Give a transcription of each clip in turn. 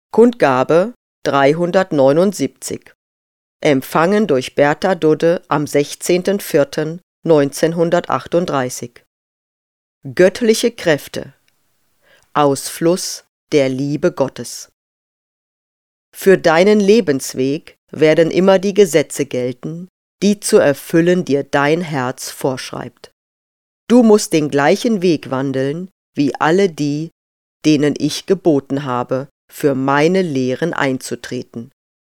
Kundgabe 379. Empfangen durch Bertha Dudde am 16.04.1938. Göttliche Kräfte. Ausfluss der Liebe Gottes. Für deinen Lebensweg werden immer die Gesetze gelten, die zu erfüllen dir dein Herz vorschreibt. Du musst den gleichen Weg wandeln wie alle die, denen ich geboten habe, für meine Lehren einzutreten.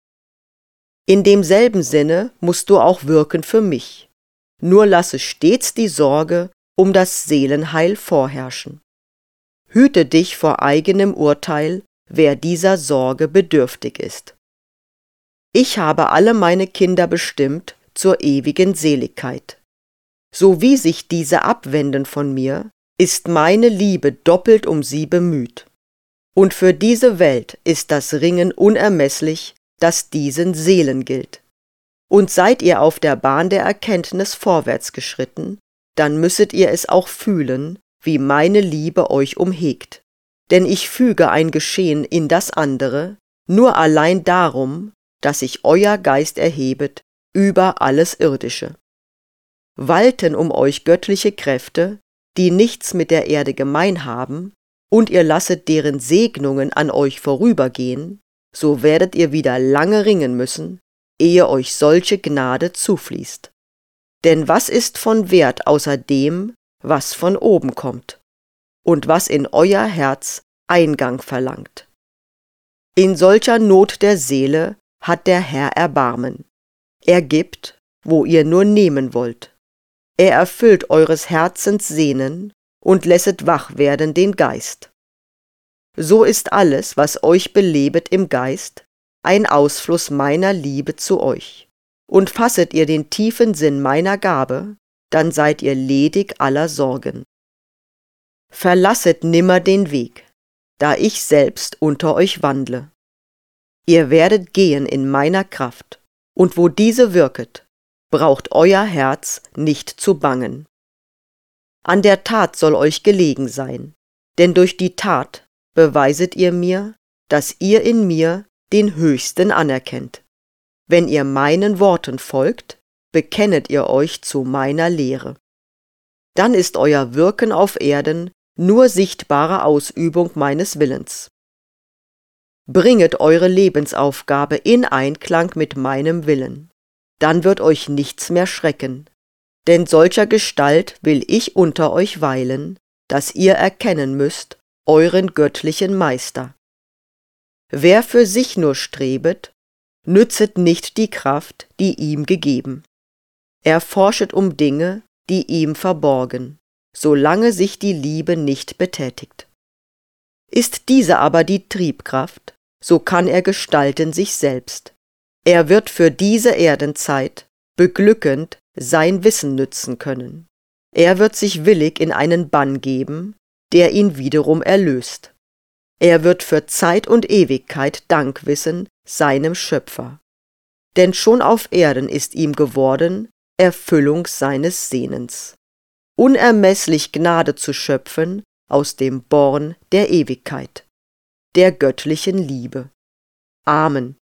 In demselben Sinne musst du auch wirken für mich, nur lasse stets die Sorge um das Seelenheil vorherrschen. Hüte dich vor eigenem Urteil, wer dieser Sorge bedürftig ist. Ich habe alle meine Kinder bestimmt zur ewigen Seligkeit. So wie sich diese abwenden von mir, ist meine Liebe doppelt um sie bemüht. Und für diese Welt ist das Ringen unermesslich, das diesen Seelen gilt. Und seid ihr auf der Bahn der Erkenntnis vorwärts geschritten, dann müsset ihr es auch fühlen, wie meine Liebe euch umhegt. Denn ich füge ein Geschehen in das andere, nur allein darum, dass sich euer Geist erhebet über alles Irdische. Walten um euch göttliche Kräfte, die nichts mit der Erde gemein haben, und ihr lasset deren Segnungen an euch vorübergehen, so werdet ihr wieder lange ringen müssen, ehe euch solche Gnade zufließt. Denn was ist von Wert außer dem, was von oben kommt, und was in euer Herz Eingang verlangt? In solcher Not der Seele hat der Herr Erbarmen. Er gibt, wo ihr nur nehmen wollt. Er erfüllt eures Herzens Sehnen und lässet wach werden den Geist. So ist alles, was euch belebet im Geist, ein Ausfluss meiner Liebe zu euch. Und fasset ihr den tiefen Sinn meiner Gabe, dann seid ihr ledig aller Sorgen. Verlasset nimmer den Weg, da ich selbst unter euch wandle. Ihr werdet gehen in meiner Kraft, und wo diese wirket, braucht euer Herz nicht zu bangen. An der Tat soll euch gelegen sein, denn durch die Tat beweiset ihr mir, dass ihr in mir den Höchsten anerkennt. Wenn ihr meinen Worten folgt, bekennet ihr euch zu meiner Lehre. Dann ist euer Wirken auf Erden nur sichtbare Ausübung meines Willens. Bringet eure Lebensaufgabe in Einklang mit meinem Willen, dann wird euch nichts mehr schrecken, denn solcher Gestalt will ich unter euch weilen, dass ihr erkennen müsst euren göttlichen Meister. Wer für sich nur strebet, nützet nicht die Kraft, die ihm gegeben. Er forschet um Dinge, die ihm verborgen, solange sich die Liebe nicht betätigt. Ist diese aber die Triebkraft, so kann er gestalten sich selbst. Er wird für diese Erdenzeit beglückend sein Wissen nützen können. Er wird sich willig in einen Bann geben, der ihn wiederum erlöst. Er wird für Zeit und Ewigkeit Dank wissen seinem Schöpfer. Denn schon auf Erden ist ihm geworden Erfüllung seines Sehnens. Unermesslich Gnade zu schöpfen aus dem Born der Ewigkeit, der göttlichen Liebe. Amen.